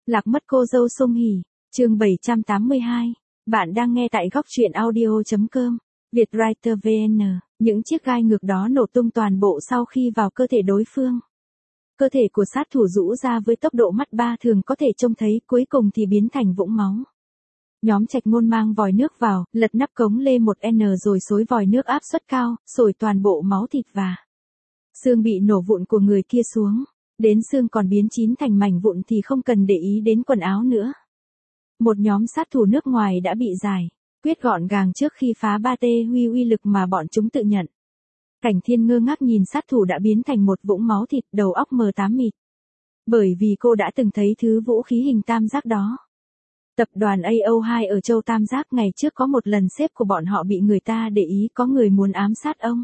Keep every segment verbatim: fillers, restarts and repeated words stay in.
Lạc mất cô dâu Song Hỷ, chương bảy trăm tám mươi hai. Bạn đang nghe tại góc truyện audio chấm com. Vietwriter vê en. Những chiếc gai ngược đó nổ tung toàn bộ sau khi vào cơ thể đối phương. Cơ thể của sát thủ rũ ra với tốc độ mắt ba thường có thể trông thấy, cuối cùng thì biến thành vũng máu. Nhóm Trạch Ngôn mang vòi nước vào, lật nắp cống lê một N rồi xối vòi nước áp suất cao, sồi toàn bộ máu thịt và xương bị nổ vụn của người kia xuống. Đến xương còn biến chín thành mảnh vụn thì không cần để ý đến quần áo nữa. Một nhóm sát thủ nước ngoài đã bị giải quyết gọn gàng trước khi phá ba tê huy uy lực mà bọn chúng tự nhận. Cảnh Thiên ngơ ngác nhìn sát thủ đã biến thành một vũng máu thịt, đầu óc mờ tám mịt. Bởi vì cô đã từng thấy thứ vũ khí hình tam giác đó. Tập đoàn A O hai ở châu Tam Giác ngày trước có một lần sếp của bọn họ bị người ta để ý có người muốn ám sát ông.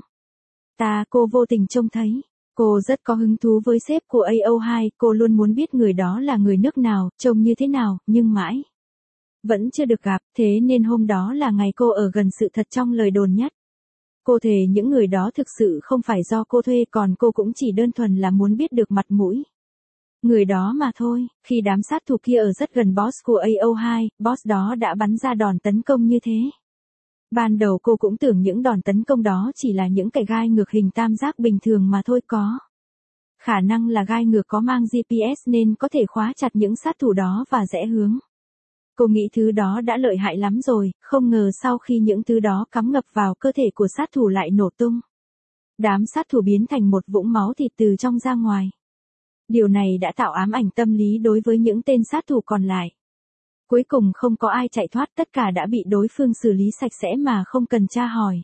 Ta cô vô tình trông thấy. Cô rất có hứng thú với sếp của A O hai, cô luôn muốn biết người đó là người nước nào, trông như thế nào, nhưng mãi vẫn chưa được gặp, thế nên hôm đó là ngày cô ở gần sự thật trong lời đồn nhất. Cô thề những người đó thực sự không phải do cô thuê, còn cô cũng chỉ đơn thuần là muốn biết được mặt mũi người đó mà thôi. Khi đám sát thủ kia ở rất gần boss của A O hai, boss đó đã bắn ra đòn tấn công như thế. Ban đầu cô cũng tưởng những đòn tấn công đó chỉ là những cái gai ngược hình tam giác bình thường mà thôi, có khả năng là gai ngược có mang G P S nên có thể khóa chặt những sát thủ đó và rẽ hướng. Cô nghĩ thứ đó đã lợi hại lắm rồi, không ngờ sau khi những thứ đó cắm ngập vào cơ thể của sát thủ lại nổ tung. Đám sát thủ biến thành một vũng máu thịt từ trong ra ngoài. Điều này đã tạo ám ảnh tâm lý đối với những tên sát thủ còn lại. Cuối cùng không có ai chạy thoát, tất cả đã bị đối phương xử lý sạch sẽ mà không cần tra hỏi.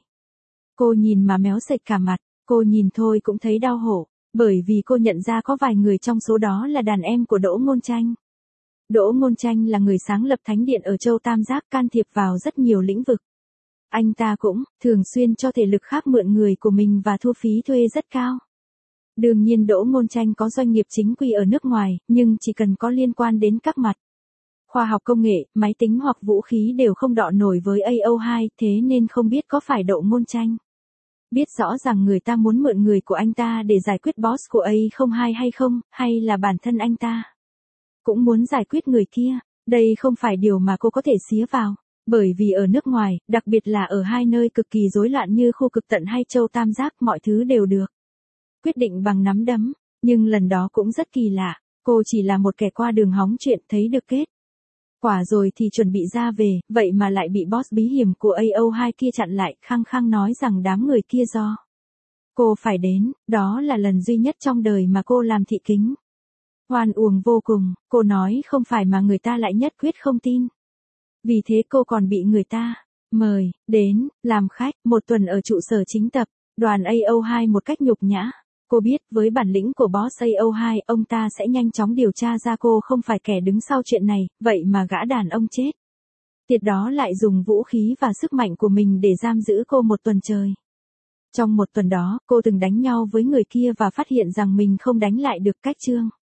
Cô nhìn mà méo sệt cả mặt, cô nhìn thôi cũng thấy đau hổ, bởi vì cô nhận ra có vài người trong số đó là đàn em của Đỗ Ngôn Tranh. Đỗ Ngôn Tranh là người sáng lập Thánh Điện ở châu Tam Giác, can thiệp vào rất nhiều lĩnh vực. Anh ta cũng thường xuyên cho thể lực khác mượn người của mình và thu phí thuê rất cao. Đương nhiên Đỗ Ngôn Tranh có doanh nghiệp chính quy ở nước ngoài, nhưng chỉ cần có liên quan đến các mặt khoa học công nghệ, máy tính hoặc vũ khí đều không đọ nổi với A O hai, thế nên không biết có phải Đỗ Ngôn Tranh biết rõ rằng người ta muốn mượn người của anh ta để giải quyết boss của A O hai hay không, hay là bản thân anh ta cũng muốn giải quyết người kia. Đây không phải điều mà cô có thể xía vào, bởi vì ở nước ngoài, đặc biệt là ở hai nơi cực kỳ rối loạn như khu Cực Tận hay châu Tam Giác, mọi thứ đều được quyết định bằng nắm đấm. Nhưng lần đó cũng rất kỳ lạ, cô chỉ là một kẻ qua đường hóng chuyện, thấy được kết quả rồi thì chuẩn bị ra về, vậy mà lại bị boss bí hiểm của A O hai kia chặn lại, khăng khăng nói rằng đám người kia do cô phải đến. Đó là lần duy nhất trong đời mà cô làm thị kính. Hoan uổng vô cùng, cô nói không phải mà người ta lại nhất quyết không tin. Vì thế cô còn bị người ta mời đến làm khách một tuần ở trụ sở chính tập đoàn A O hai một cách nhục nhã. Cô biết với bản lĩnh của boss A O hai, ông ta sẽ nhanh chóng điều tra ra cô không phải kẻ đứng sau chuyện này, vậy mà gã đàn ông chết tiệt đó lại dùng vũ khí và sức mạnh của mình để giam giữ cô một tuần trời. Trong một tuần đó, cô từng đánh nhau với người kia và phát hiện rằng mình không đánh lại được. Cách chương